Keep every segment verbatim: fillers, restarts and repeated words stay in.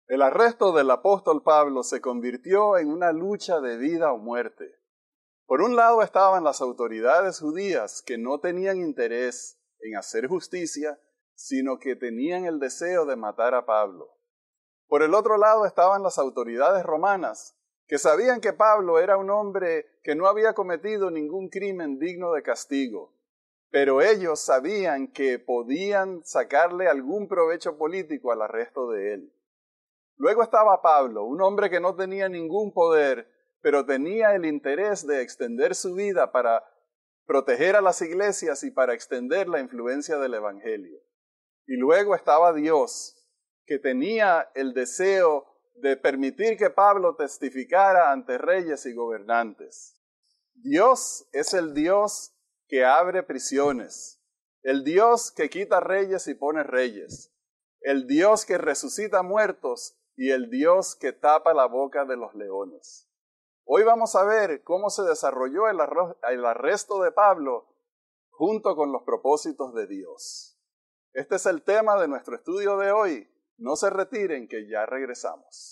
El arresto del apóstol Pablo se convirtió en una lucha de vida o muerte. Por un lado estaban las autoridades judías que no tenían interés en hacer justicia, sino que tenían el deseo de matar a Pablo. Por el otro lado estaban las autoridades romanas, que sabían que Pablo era un hombre que no había cometido ningún crimen digno de castigo, pero ellos sabían que podían sacarle algún provecho político al arresto de él. Luego estaba Pablo, un hombre que no tenía ningún poder, pero tenía el interés de extender su vida para proteger a las iglesias y para extender la influencia del evangelio. Y luego estaba Dios, que tenía el deseo de permitir que Pablo testificara ante reyes y gobernantes. Dios es el Dios que abre prisiones, el Dios que quita reyes y pone reyes, el Dios que resucita muertos y el Dios que tapa la boca de los leones. Hoy vamos a ver cómo se desarrolló el arresto de Pablo junto con los propósitos de Dios. Este es el tema de nuestro estudio de hoy. No se retiren, que ya regresamos.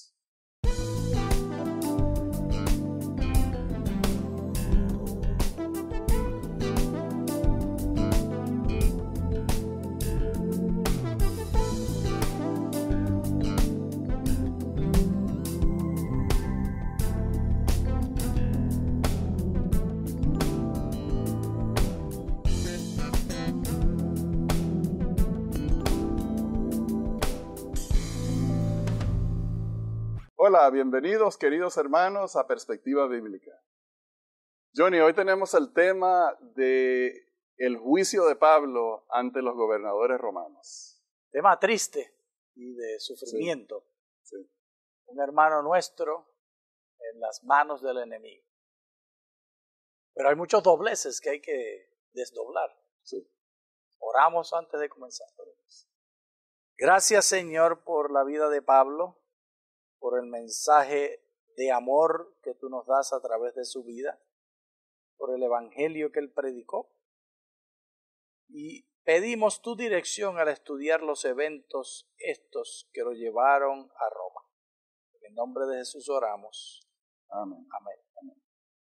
Hola, bienvenidos queridos hermanos a Perspectiva Bíblica. Johnny, hoy tenemos el tema de el juicio de Pablo ante los gobernadores romanos. Tema triste y de sufrimiento. Sí, sí. Un hermano nuestro en las manos del enemigo. Pero hay muchos dobleces que hay que desdoblar. Sí. Oramos antes de comenzar. Gracias, Señor, por la vida de Pablo, por el mensaje de amor que tú nos das a través de su vida, por el evangelio que él predicó. Y pedimos tu dirección al estudiar los eventos estos que lo llevaron a Roma. En el nombre de Jesús oramos. Amén. Amén. Amén.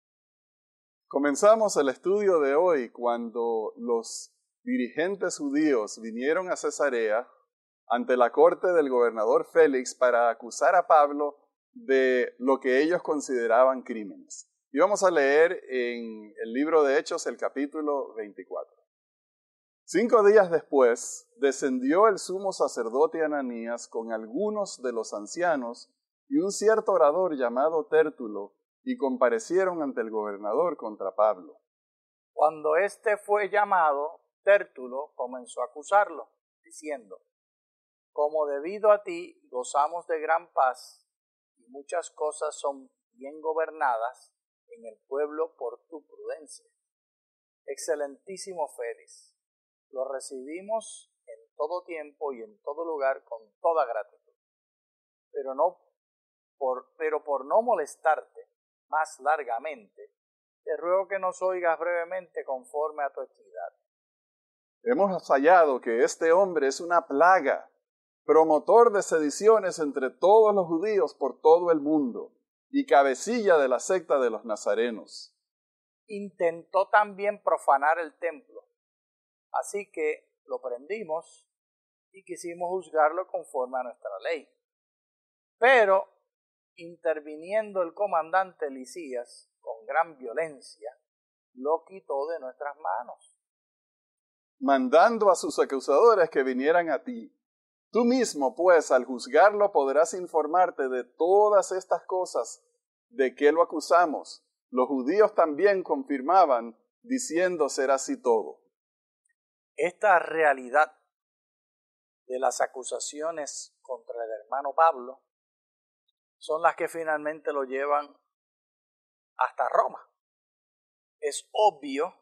Comenzamos el estudio de hoy cuando los dirigentes judíos vinieron a Cesarea ante la corte del gobernador Félix para acusar a Pablo de lo que ellos consideraban crímenes. Y vamos a leer en el libro de Hechos el capítulo veinticuatro. Cinco días después, descendió el sumo sacerdote Ananías con algunos de los ancianos y un cierto orador llamado Tértulo, y comparecieron ante el gobernador contra Pablo. Cuando éste fue llamado, Tértulo comenzó a acusarlo, diciendo: como debido a ti gozamos de gran paz y muchas cosas son bien gobernadas en el pueblo por tu prudencia. Excelentísimo Félix, lo recibimos en todo tiempo y en todo lugar con toda gratitud. Pero, no por, pero por no molestarte más largamente, te ruego que nos oigas brevemente conforme a tu equidad. Hemos hallado que este hombre es una plaga, promotor de sediciones entre todos los judíos por todo el mundo, y cabecilla de la secta de los nazarenos. Intentó también profanar el templo, así que lo prendimos y quisimos juzgarlo conforme a nuestra ley. Pero, interviniendo el comandante Lisías con gran violencia, lo quitó de nuestras manos, mandando a sus acusadores que vinieran a ti. Tú mismo, pues, al juzgarlo podrás informarte de todas estas cosas de que lo acusamos. Los judíos también confirmaban, diciendo ser así todo. Esta realidad de las acusaciones contra el hermano Pablo son las que finalmente lo llevan hasta Roma. Es obvio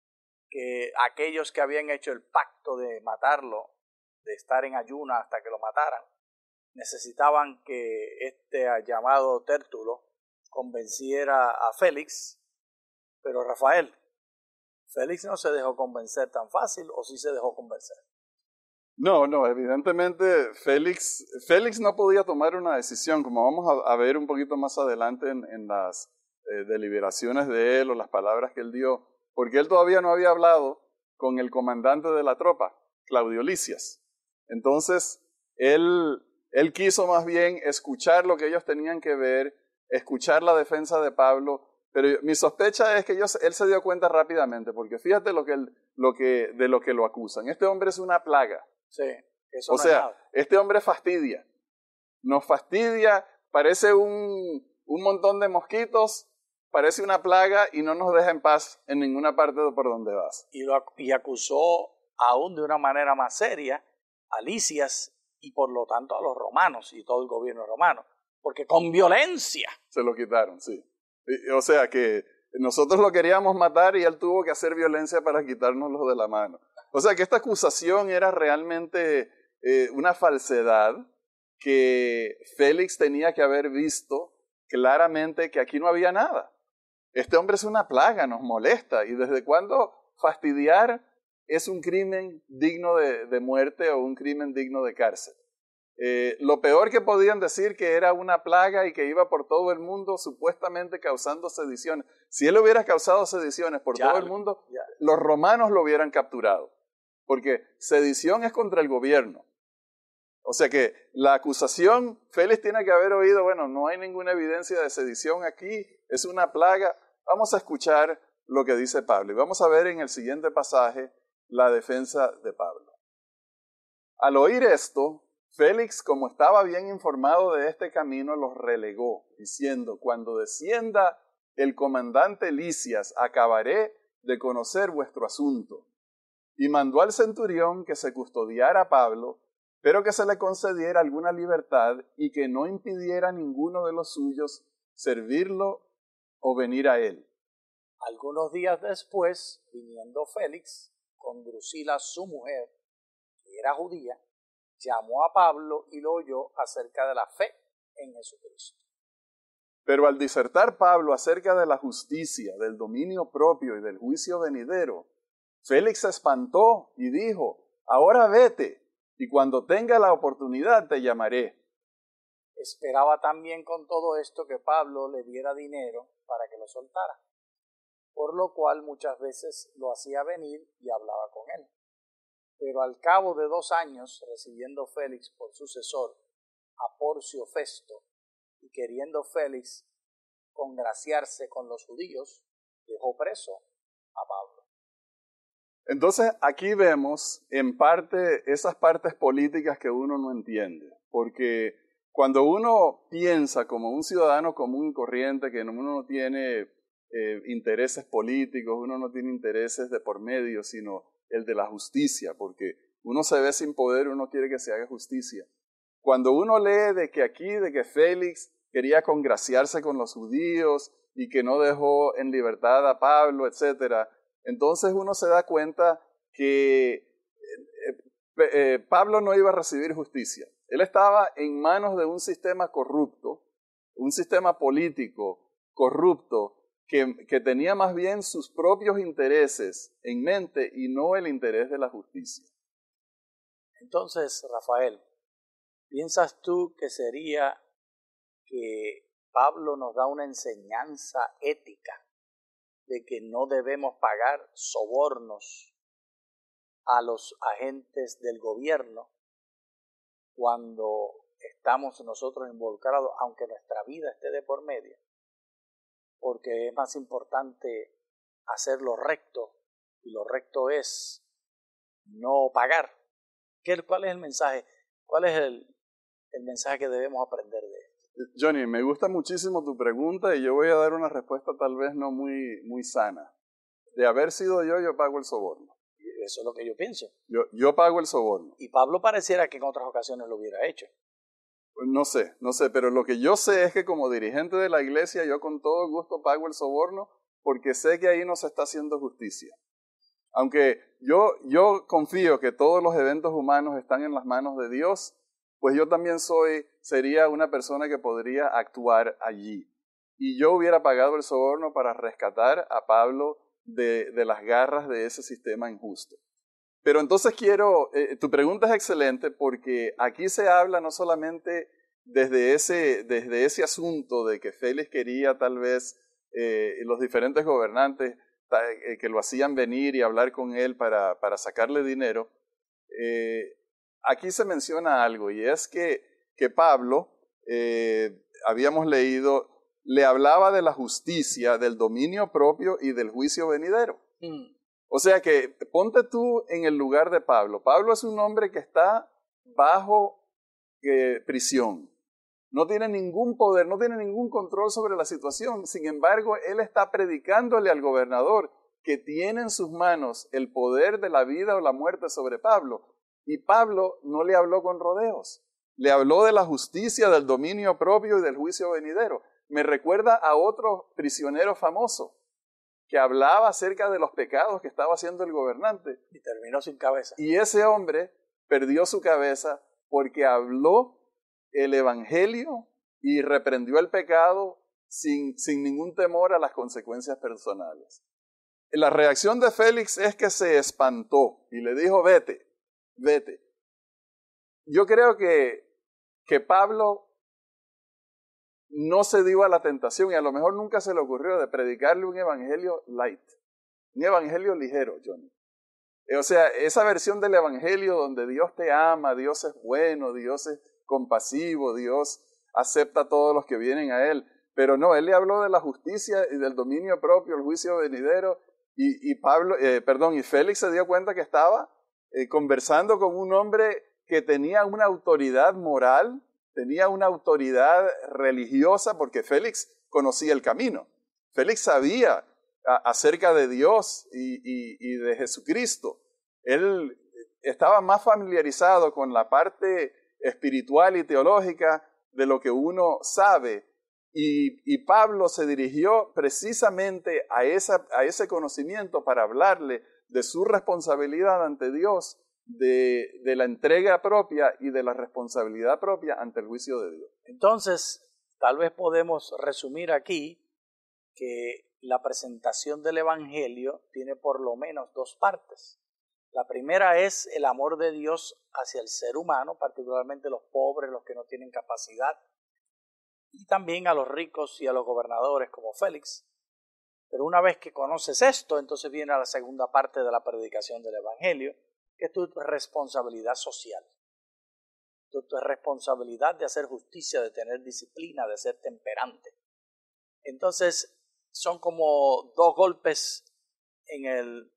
que aquellos que habían hecho el pacto de matarlo, de estar en ayuna hasta que lo mataran, necesitaban que este llamado Tértulo convenciera a Félix, pero Rafael, Félix no se dejó convencer tan fácil, o sí se dejó convencer. No, no, evidentemente Félix, Félix no podía tomar una decisión, como vamos a, a ver un poquito más adelante en, en las eh, deliberaciones de él o las palabras que él dio, porque él todavía no había hablado con el comandante de la tropa, Claudio Lisias. Entonces, él, él quiso más bien escuchar lo que ellos tenían que ver, escuchar la defensa de Pablo, pero mi sospecha es que ellos, él se dio cuenta rápidamente, porque fíjate lo que él, lo que, de lo que lo acusan. Este hombre es una plaga. Sí, eso O no sea, es nada. este hombre fastidia, nos fastidia, parece un, un montón de mosquitos, parece una plaga y no nos deja en paz en ninguna parte de por donde vas. Y, lo, y acusó aún de una manera más seria a Lisias y por lo tanto a los romanos y todo el gobierno romano, porque con violencia. Se lo quitaron, sí. Y, o sea que nosotros lo queríamos matar y él tuvo que hacer violencia para quitárnoslo de la mano. O sea que esta acusación era realmente eh, una falsedad que Félix tenía que haber visto claramente que aquí no había nada. Este hombre es una plaga, nos molesta. ¿Y desde cuándo fastidiar es un crimen digno de, de muerte o un crimen digno de cárcel? Eh, lo peor que podían decir que era una plaga y que iba por todo el mundo supuestamente causando sediciones. Si él hubiera causado sediciones por Ya, todo el mundo, ya. los romanos lo hubieran capturado. Porque sedición es contra el gobierno. O sea que la acusación, Félix tiene que haber oído, bueno, no hay ninguna evidencia de sedición aquí, es una plaga. Vamos a escuchar lo que dice Pablo. Y vamos a ver en el siguiente pasaje la defensa de Pablo. Al oír esto, Félix, como estaba bien informado de este camino, los relegó, diciendo, cuando descienda el comandante Lisias, acabaré de conocer vuestro asunto. Y mandó al centurión que se custodiara a Pablo, pero que se le concediera alguna libertad y que no impidiera a ninguno de los suyos servirlo o venir a él. Algunos días después, viniendo Félix con Drusila su mujer, que era judía, llamó a Pablo y lo oyó acerca de la fe en Jesucristo. Pero al disertar Pablo acerca de la justicia, del dominio propio y del juicio venidero, Félix se espantó y dijo, ahora vete, y cuando tenga la oportunidad te llamaré. Esperaba también con todo esto que Pablo le diera dinero para que lo soltara, por lo cual muchas veces lo hacía venir y hablaba con él. Pero al cabo de dos años, recibiendo Félix por sucesor a Porcio Festo, y queriendo Félix congraciarse con los judíos, dejó preso a Pablo. Entonces aquí vemos en parte esas partes políticas que uno no entiende, porque cuando uno piensa como un ciudadano común y corriente, que uno no tiene eh, intereses políticos, uno no tiene intereses de por medio, sino el de la justicia, porque uno se ve sin poder, uno quiere que se haga justicia. Cuando uno lee de que aquí, de que Félix quería congraciarse con los judíos y que no dejó en libertad a Pablo, etcétera, entonces uno se da cuenta que eh, eh, Pablo no iba a recibir justicia. Él estaba en manos de un sistema corrupto, un sistema político corrupto, que, que tenía más bien sus propios intereses en mente y no el interés de la justicia. Entonces, Rafael, ¿piensas tú que sería que Pablo nos da una enseñanza ética de que no debemos pagar sobornos a los agentes del gobierno cuando estamos nosotros involucrados, aunque nuestra vida esté de por medio? Porque es más importante hacer lo recto, y lo recto es no pagar. ¿Cuál es el mensaje? ¿Cuál es el, el mensaje que debemos aprender de esto? Johnny, me gusta muchísimo tu pregunta y yo voy a dar una respuesta tal vez no muy, muy sana. De haber sido yo, yo pago el soborno. Eso es lo que yo pienso. Yo, yo pago el soborno. Y Pablo pareciera que en otras ocasiones lo hubiera hecho. No sé, no sé, pero lo que yo sé es que como dirigente de la iglesia yo con todo gusto pago el soborno porque sé que ahí no se está haciendo justicia. Aunque yo, yo confío que todos los eventos humanos están en las manos de Dios, pues yo también soy, sería una persona que podría actuar allí. Y yo hubiera pagado el soborno para rescatar a Pablo de, de las garras de ese sistema injusto. Pero entonces quiero, eh, tu pregunta es excelente porque aquí se habla no solamente desde ese, desde ese asunto de que Félix quería tal vez eh, los diferentes gobernantes eh, que lo hacían venir y hablar con él para, para sacarle dinero. Eh, aquí se menciona algo y es que, que Pablo, eh, habíamos leído, le hablaba de la justicia, del dominio propio y del juicio venidero. Mm. O sea que ponte tú en el lugar de Pablo. Pablo es un hombre que está bajo eh, prisión. No tiene ningún poder, no tiene ningún control sobre la situación. Sin embargo, él está predicándole al gobernador que tiene en sus manos el poder de la vida o la muerte sobre Pablo. Y Pablo no le habló con rodeos. Le habló de la justicia, del dominio propio y del juicio venidero. Me recuerda a otro prisionero famoso que hablaba acerca de los pecados que estaba haciendo el gobernante. Y terminó sin cabeza. Y ese hombre perdió su cabeza porque habló el evangelio y reprendió el pecado sin, sin ningún temor a las consecuencias personales. La reacción de Félix es que se espantó y le dijo, vete, vete. Yo creo que, que Pablo no se dio a la tentación y a lo mejor nunca se le ocurrió de predicarle un evangelio light, un evangelio ligero, Johnny. O sea, esa versión del evangelio donde Dios te ama, Dios es bueno, Dios es compasivo, Dios acepta a todos los que vienen a Él. Pero no, Él le habló de la justicia y del dominio propio, el juicio venidero, y, y Pablo, eh, perdón, y Félix se dio cuenta que estaba eh, conversando con un hombre que tenía una autoridad moral, tenía una autoridad religiosa, porque Félix conocía el camino. Félix sabía a, acerca de Dios y, y, y de Jesucristo. Él estaba más familiarizado con la parte espiritual y teológica de lo que uno sabe. Y, y Pablo se dirigió precisamente a, esa, a ese conocimiento para hablarle de su responsabilidad ante Dios, de, de la entrega propia y de la responsabilidad propia ante el juicio de Dios. Entonces, tal vez podemos resumir aquí que la presentación del Evangelio tiene por lo menos dos partes. La primera es el amor de Dios hacia el ser humano, particularmente los pobres, los que no tienen capacidad, y también a los ricos y a los gobernadores como Félix. Pero una vez que conoces esto, entonces viene a la segunda parte de la predicación del Evangelio, que es tu responsabilidad social. Tu, tu responsabilidad de hacer justicia, de tener disciplina, de ser temperante. Entonces, son como dos golpes en el,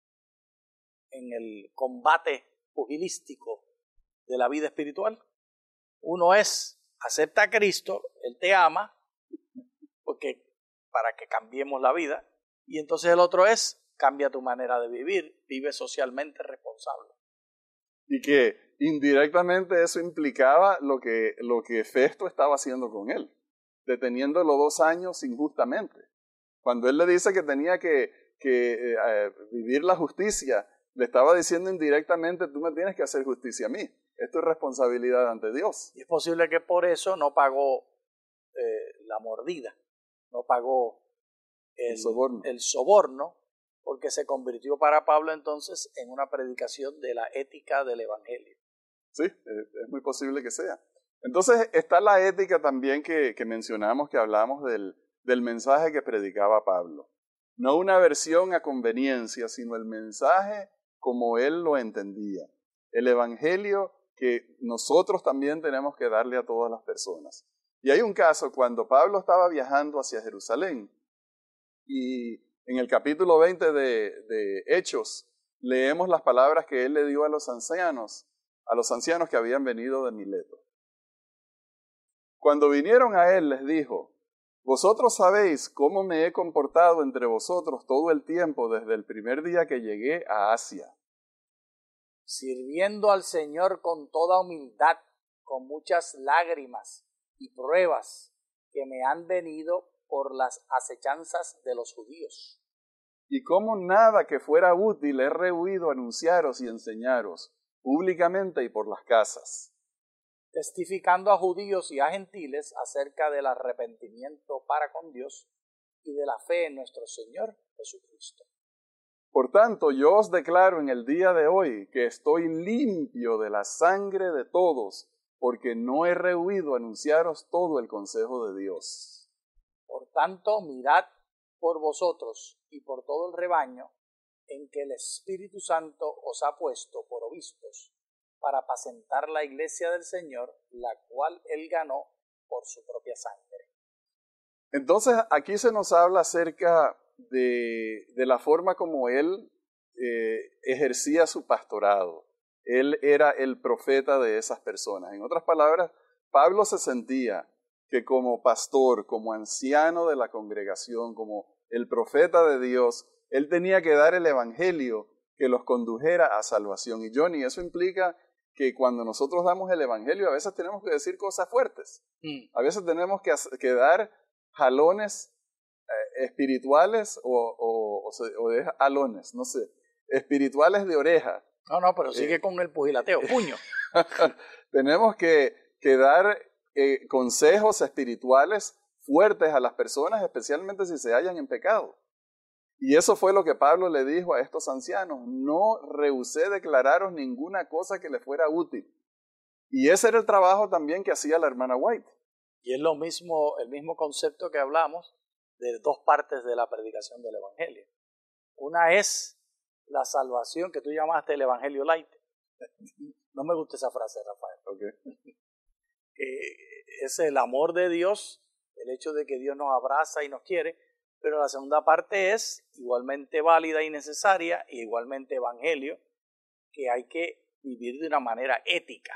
en el combate pugilístico de la vida espiritual. Uno es, acepta a Cristo, Él te ama, porque para que cambiemos la vida. Y entonces el otro es, cambia tu manera de vivir, vive socialmente responsable. Y que indirectamente eso implicaba lo que, lo que Festo estaba haciendo con él, deteniéndolo dos años injustamente. Cuando él le dice que tenía que, que eh, vivir la justicia, le estaba diciendo indirectamente, tú me tienes que hacer justicia a mí. Esto es responsabilidad ante Dios. Y es posible que por eso no pagó eh, la mordida, no pagó el, el, soborno. el soborno, porque se convirtió para Pablo entonces en una predicación de la ética del Evangelio. Sí, es muy posible que sea. Entonces está la ética también que, que mencionamos, que hablamos del, del mensaje que predicaba Pablo. No una versión a conveniencia, sino el mensaje como él lo entendía. El Evangelio que nosotros también tenemos que darle a todas las personas. Y hay un caso cuando Pablo estaba viajando hacia Jerusalén y en el capítulo veinte de, de Hechos leemos las palabras que él le dio a los ancianos, a los ancianos que habían venido de Mileto. Cuando vinieron a él les dijo, vosotros sabéis cómo me he comportado entre vosotros todo el tiempo desde el primer día que llegué a Asia, sirviendo al Señor con toda humildad, con muchas lágrimas y pruebas que me han venido por las acechanzas de los judíos. Y como nada que fuera útil he rehuido anunciaros y enseñaros públicamente y por las casas, testificando a judíos y a gentiles acerca del arrepentimiento para con Dios y de la fe en nuestro Señor Jesucristo. Por tanto, yo os declaro en el día de hoy que estoy limpio de la sangre de todos, porque no he rehuido anunciaros todo el consejo de Dios. Por tanto, mirad por vosotros y por todo el rebaño en que el Espíritu Santo os ha puesto por obispos, para apacentar la iglesia del Señor, la cual él ganó por su propia sangre. Entonces, aquí se nos habla acerca de, de la forma como él eh, ejercía su pastorado. Él era el profeta de esas personas. En otras palabras, Pablo se sentía que como pastor, como anciano de la congregación, como el profeta de Dios, él tenía que dar el evangelio que los condujera a salvación. Y Johnny, eso implica que cuando nosotros damos el evangelio, a veces tenemos que decir cosas fuertes. Mm. A veces tenemos que, que dar jalones eh, espirituales o, o, o, o de jalones, no sé, espirituales de oreja. No, no, pero sigue eh, con el pugilateo, puño. Tenemos que, que dar eh, consejos espirituales fuertes a las personas, especialmente si se hallan en pecado. Y eso fue lo que Pablo le dijo a estos ancianos: no rehusé declararos ninguna cosa que les fuera útil. Y ese era el trabajo también que hacía la hermana White. Y es lo mismo, el mismo concepto que hablamos de dos partes de la predicación del evangelio. Una es la salvación que tú llamaste el evangelio light. No me gusta esa frase, Rafael. Okay. Eh, es el amor de Dios, el hecho de que Dios nos abraza y nos quiere, pero la segunda parte es igualmente válida y necesaria, y igualmente evangelio, que hay que vivir de una manera ética.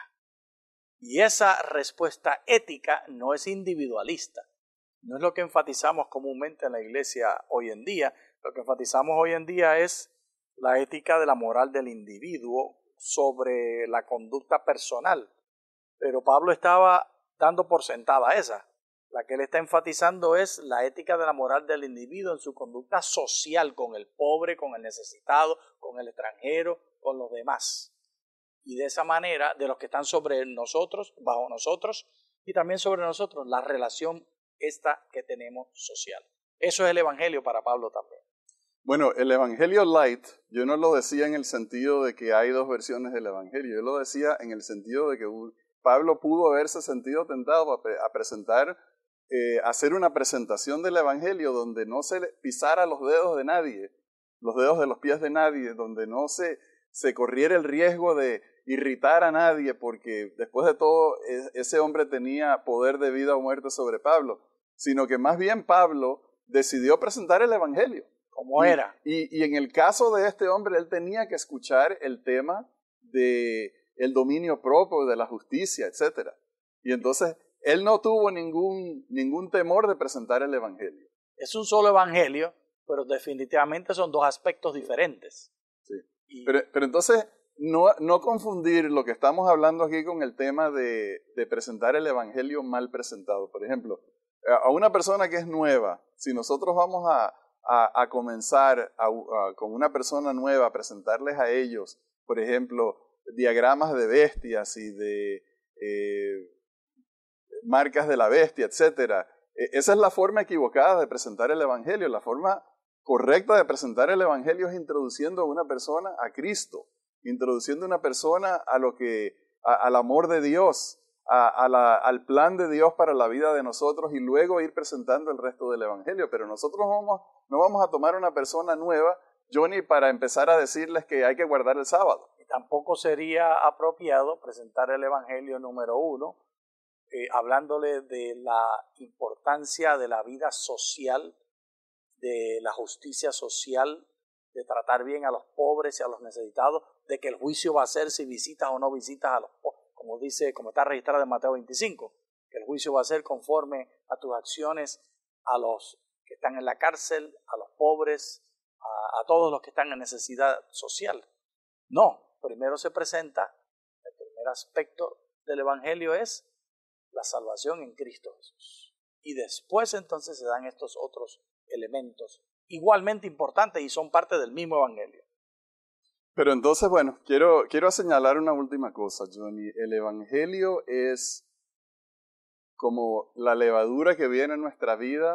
Y esa respuesta ética no es individualista. No es lo que enfatizamos comúnmente en la iglesia hoy en día. Lo que enfatizamos hoy en día es la ética de la moral del individuo sobre la conducta personal. Pero Pablo estaba dando por sentada esa. La que él está enfatizando es la ética de la moral del individuo en su conducta social con el pobre, con el necesitado, con el extranjero, con los demás. Y de esa manera, de los que están sobre nosotros, bajo nosotros, y también sobre nosotros, la relación esta que tenemos social. Eso es el evangelio para Pablo también. Bueno, el evangelio light, yo no lo decía en el sentido de que hay dos versiones del evangelio, yo lo decía en el sentido de que Pablo pudo haberse sentido tentado a presentar, eh, hacer una presentación del evangelio donde no se pisara los dedos de nadie, los dedos de los pies de nadie, donde no se, se corriera el riesgo de irritar a nadie, porque después de todo ese hombre tenía poder de vida o muerte sobre Pablo, sino que más bien Pablo decidió presentar el evangelio. Como era. Y, y en el caso de este hombre, él tenía que escuchar el tema de el dominio propio, de la justicia, etcétera. Y entonces, él no tuvo ningún, ningún temor de presentar el evangelio. Es un solo evangelio, pero definitivamente son dos aspectos diferentes. Sí. Y... Pero, pero entonces, no, no confundir lo que estamos hablando aquí con el tema de, de presentar el evangelio mal presentado. Por ejemplo, a una persona que es nueva, si nosotros vamos a A, a comenzar a, a, con una persona nueva, a presentarles a ellos, por ejemplo, diagramas de bestias y de eh, marcas de la bestia, etcétera. Esa es la forma equivocada de presentar el evangelio. La forma correcta de presentar el evangelio es introduciendo a una persona a Cristo, introduciendo a una persona a lo que, a, al amor de Dios, A, a la, al plan de Dios para la vida de nosotros, y luego ir presentando el resto del evangelio. Pero nosotros no vamos, no vamos a tomar una persona nueva, Johnny, para empezar a decirles que hay que guardar el sábado. Y tampoco sería apropiado presentar el evangelio número uno, eh, hablándole de la importancia de la vida social, de la justicia social, de tratar bien a los pobres y a los necesitados, de que el juicio va a ser si visitas o no visitas a los pobres. Como dice, como está registrado en Mateo veinticinco, que el juicio va a ser conforme a tus acciones a los que están en la cárcel, a los pobres, a, a todos los que están en necesidad social. No, primero se presenta, el primer aspecto del evangelio es la salvación en Cristo Jesús. Y después entonces se dan estos otros elementos igualmente importantes y son parte del mismo evangelio. Pero entonces, bueno, quiero, quiero señalar una última cosa, Johnny. El evangelio es como la levadura que viene en nuestra vida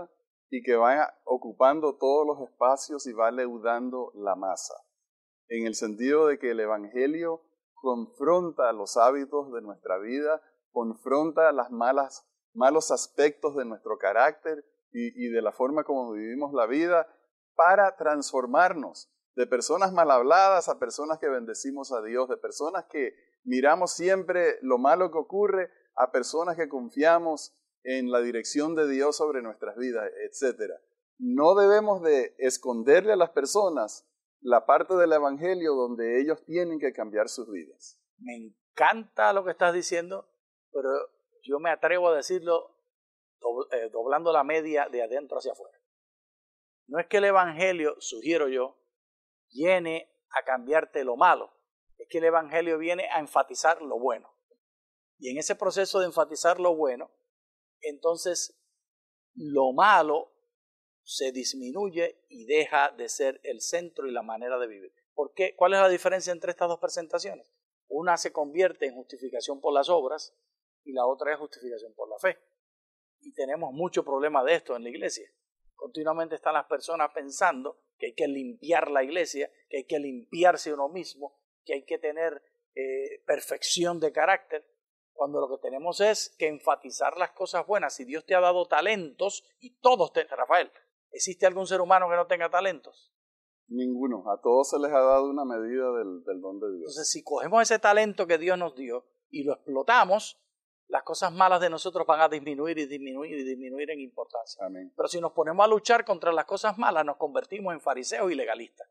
y que va ocupando todos los espacios y va leudando la masa, en el sentido de que el Evangelio confronta los hábitos de nuestra vida, confronta las malas, malos aspectos de nuestro carácter y, y de la forma como vivimos la vida para transformarnos de personas mal habladas a personas que bendecimos a Dios, de personas que miramos siempre lo malo que ocurre a personas que confiamos en la dirección de Dios sobre nuestras vidas, etcétera. No debemos de esconderle a las personas la parte del Evangelio donde ellos tienen que cambiar sus vidas. Me encanta lo que estás diciendo, pero yo me atrevo a decirlo doblando la media de adentro hacia afuera. No es que el Evangelio, sugiero yo, viene a cambiarte lo malo, es que el Evangelio viene a enfatizar lo bueno. Y en ese proceso de enfatizar lo bueno, entonces lo malo se disminuye y deja de ser el centro y la manera de vivir. ¿Por qué? ¿Cuál es la diferencia entre estas dos presentaciones? Una se convierte en justificación por las obras y la otra es justificación por la fe. Y tenemos mucho problema de esto en la iglesia. Continuamente están las personas pensando que hay que limpiar la iglesia, que hay que limpiarse uno mismo, que hay que tener eh, perfección de carácter, cuando lo que tenemos es que enfatizar las cosas buenas. Si Dios te ha dado talentos, y todos, te, Rafael, ¿existe algún ser humano que no tenga talentos? Ninguno, a todos se les ha dado una medida del, del don de Dios. Entonces, si cogemos ese talento que Dios nos dio y lo explotamos, las cosas malas de nosotros van a disminuir y disminuir y disminuir en importancia. Amén. Pero si nos ponemos a luchar contra las cosas malas, nos convertimos en fariseos y legalistas.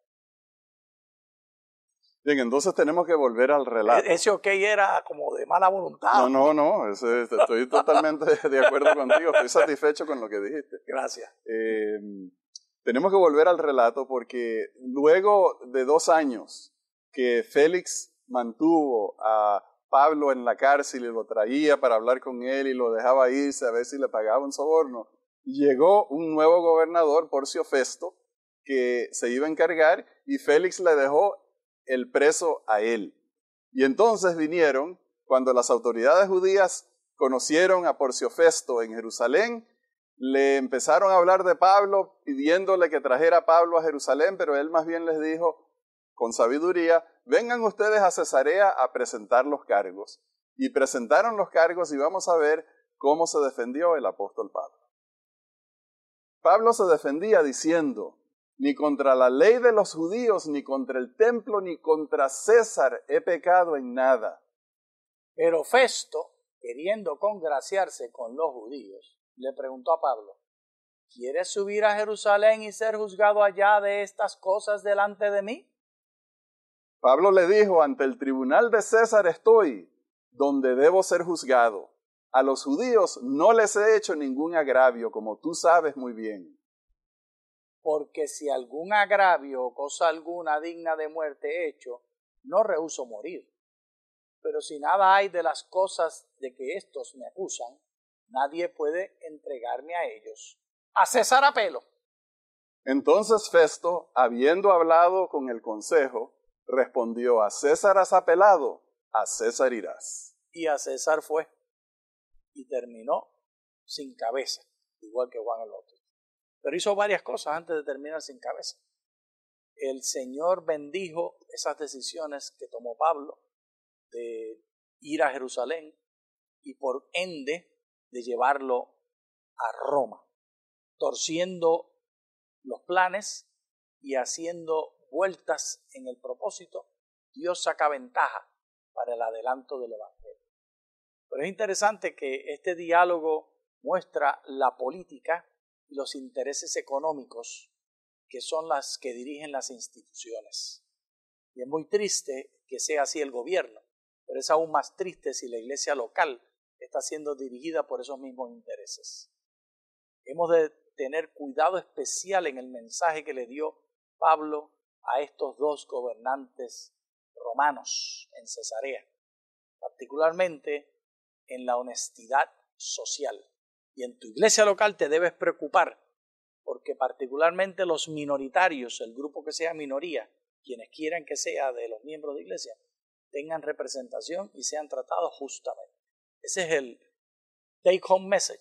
Bien, entonces tenemos que volver al relato. Ese ok era como de mala voluntad. No, no, no, ese, estoy totalmente de acuerdo contigo, estoy satisfecho con lo que dijiste. Gracias. Eh, tenemos que volver al relato porque luego de dos años que Félix mantuvo a Pablo en la cárcel y lo traía para hablar con él y lo dejaba irse a ver si le pagaba un soborno, llegó un nuevo gobernador, Porcio Festo, que se iba a encargar y Félix le dejó el preso a él. Y entonces vinieron, cuando las autoridades judías conocieron a Porcio Festo en Jerusalén, le empezaron a hablar de Pablo, pidiéndole que trajera a Pablo a Jerusalén, pero él más bien les dijo, con sabiduría, vengan ustedes a Cesarea a presentar los cargos. Y presentaron los cargos y vamos a ver cómo se defendió el apóstol Pablo. Pablo se defendía diciendo, ni contra la ley de los judíos, ni contra el templo, ni contra César he pecado en nada. Pero Festo, queriendo congraciarse con los judíos, le preguntó a Pablo, ¿quieres subir a Jerusalén y ser juzgado allá de estas cosas delante de mí? Pablo le dijo, ante el tribunal de César estoy, donde debo ser juzgado. A los judíos no les he hecho ningún agravio, como tú sabes muy bien. Porque si algún agravio o cosa alguna digna de muerte he hecho, no rehúso morir. Pero si nada hay de las cosas de que éstos me acusan, nadie puede entregarme a ellos. A César apelo. Entonces Festo, habiendo hablado con el consejo, respondió, a César has apelado, a César irás. Y a César fue. Y terminó sin cabeza, igual que Juan el Bautista. Pero hizo varias cosas antes de terminar sin cabeza. El Señor bendijo esas decisiones que tomó Pablo de ir a Jerusalén y por ende de llevarlo a Roma, torciendo los planes y haciendo vueltas en el propósito. Dios saca ventaja para el adelanto del Evangelio. Pero es interesante que este diálogo muestra la política y los intereses económicos que son las que dirigen las instituciones. Y es muy triste que sea así el gobierno, pero es aún más triste si la iglesia local está siendo dirigida por esos mismos intereses. Hemos de tener cuidado especial en el mensaje que le dio Pablo a estos dos gobernantes romanos en Cesarea, particularmente en la honestidad social. Y en tu iglesia local te debes preocupar porque particularmente los minoritarios, el grupo que sea minoría, quienes quieran que sea de los miembros de iglesia, tengan representación y sean tratados justamente. Ese es el take home message, como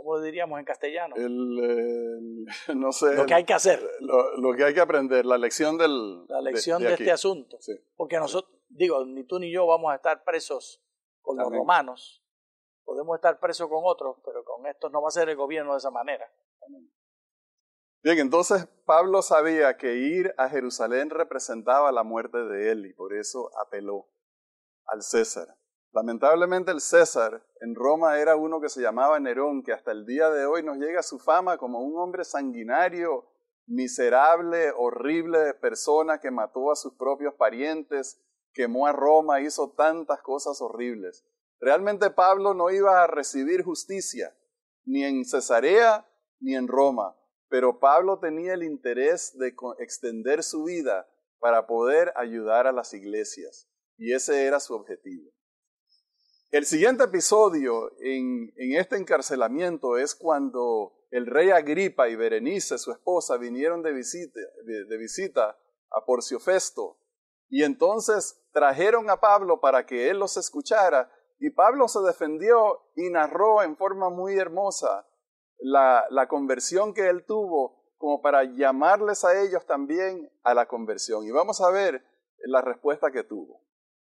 ¿cómo lo diríamos en castellano? El, el, no sé. Lo que hay que hacer. Lo, lo que hay que aprender, la lección del La lección de, de, de este aquí. asunto. Sí. Porque nosotros, digo, ni tú ni yo vamos a estar presos con los Amén. romanos. Podemos estar presos con otros, pero con estos no va a ser el gobierno de esa manera. Amén. Bien, entonces Pablo sabía que ir a Jerusalén representaba la muerte de él y por eso apeló al César. Lamentablemente el César en Roma era uno que se llamaba Nerón, que hasta el día de hoy nos llega a su fama como un hombre sanguinario, miserable, horrible persona que mató a sus propios parientes, quemó a Roma, hizo tantas cosas horribles. Realmente Pablo no iba a recibir justicia, ni en Cesarea ni en Roma, pero Pablo tenía el interés de extender su vida para poder ayudar a las iglesias, y ese era su objetivo. El siguiente episodio en, en este encarcelamiento es cuando el rey Agripa y Berenice, su esposa, vinieron de visita, de, de visita a Porcio Festo, y entonces trajeron a Pablo para que él los escuchara, y Pablo se defendió y narró en forma muy hermosa la, la conversión que él tuvo, como para llamarles a ellos también a la conversión. Y vamos a ver la respuesta que tuvo.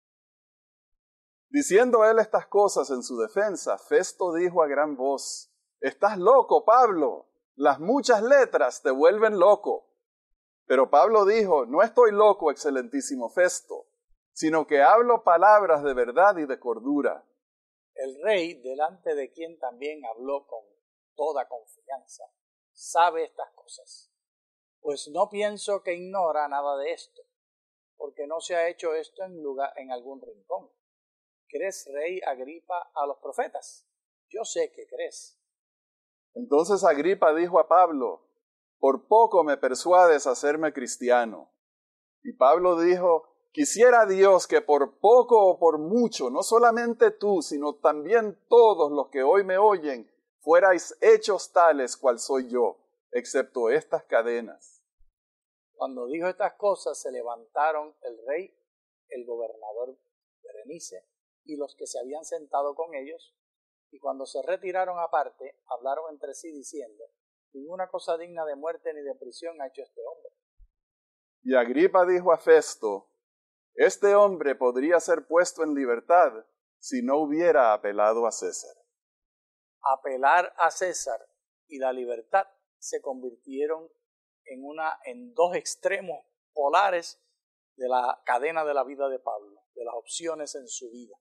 Diciendo él estas cosas en su defensa, Festo dijo a gran voz: «Estás loco, Pablo, las muchas letras te vuelven loco». Pero Pablo dijo: «No estoy loco, excelentísimo Festo, sino que hablo palabras de verdad y de cordura». El rey, delante de quien también habló con toda confianza, sabe estas cosas, pues no pienso que ignora nada de esto, porque no se ha hecho esto en lugar en algún rincón. ¿Crees, rey Agripa, a los profetas? Yo sé que crees. Entonces Agripa dijo a Pablo: «Por poco me persuades a hacerme cristiano». Y Pablo dijo: «Quisiera Dios que por poco o por mucho, no solamente tú, sino también todos los que hoy me oyen, fuerais hechos tales cual soy yo, excepto estas cadenas». Cuando dijo estas cosas, se levantaron el rey, el gobernador Berenice, y los que se habían sentado con ellos, y cuando se retiraron aparte, hablaron entre sí diciendo: «Ninguna cosa digna de muerte ni de prisión ha hecho este hombre». Y Agripa dijo a Festo: «Este hombre podría ser puesto en libertad si no hubiera apelado a César». Apelar a César y la libertad se convirtieron en, una, en dos extremos polares de la cadena de la vida de Pablo, de las opciones en su vida.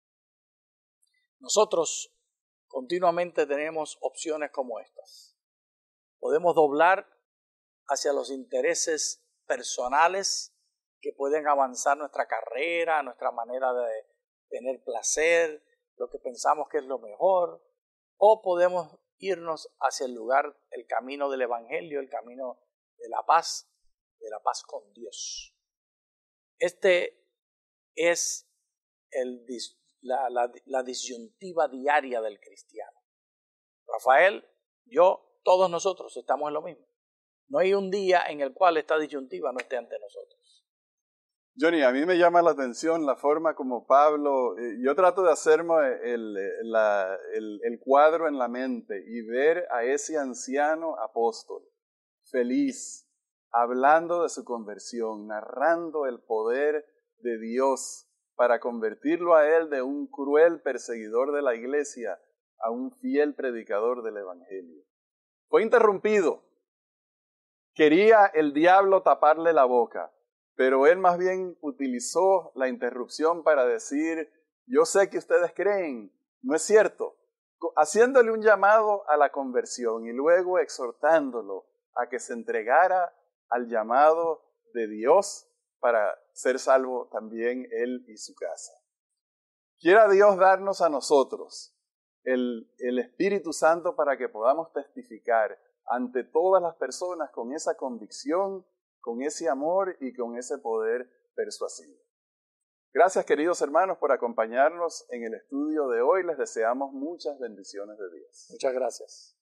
Nosotros continuamente tenemos opciones como estas. Podemos doblar hacia los intereses personales que pueden avanzar nuestra carrera, nuestra manera de tener placer, lo que pensamos que es lo mejor, o podemos irnos hacia el lugar, el camino del Evangelio, el camino de la paz, de la paz con Dios. Este es el, la, la, la disyuntiva diaria del cristiano. Rafael, yo, todos nosotros estamos en lo mismo. No hay un día en el cual esta disyuntiva no esté ante nosotros. Johnny, a mí me llama la atención la forma como Pablo, eh, yo trato de hacerme el, la, el, el cuadro en la mente y ver a ese anciano apóstol feliz, hablando de su conversión, narrando el poder de Dios para convertirlo a él de un cruel perseguidor de la iglesia a un fiel predicador del Evangelio. Fue interrumpido. Quería el diablo taparle la boca, pero él más bien utilizó la interrupción para decir: yo sé que ustedes creen, no es cierto, haciéndole un llamado a la conversión y luego exhortándolo a que se entregara al llamado de Dios para ser salvo también él y su casa. Quiera Dios darnos a nosotros el, el Espíritu Santo para que podamos testificar ante todas las personas con esa convicción, con ese amor y con ese poder persuasivo. Gracias, queridos hermanos, por acompañarnos en el estudio de hoy. Les deseamos muchas bendiciones de Dios. Muchas gracias.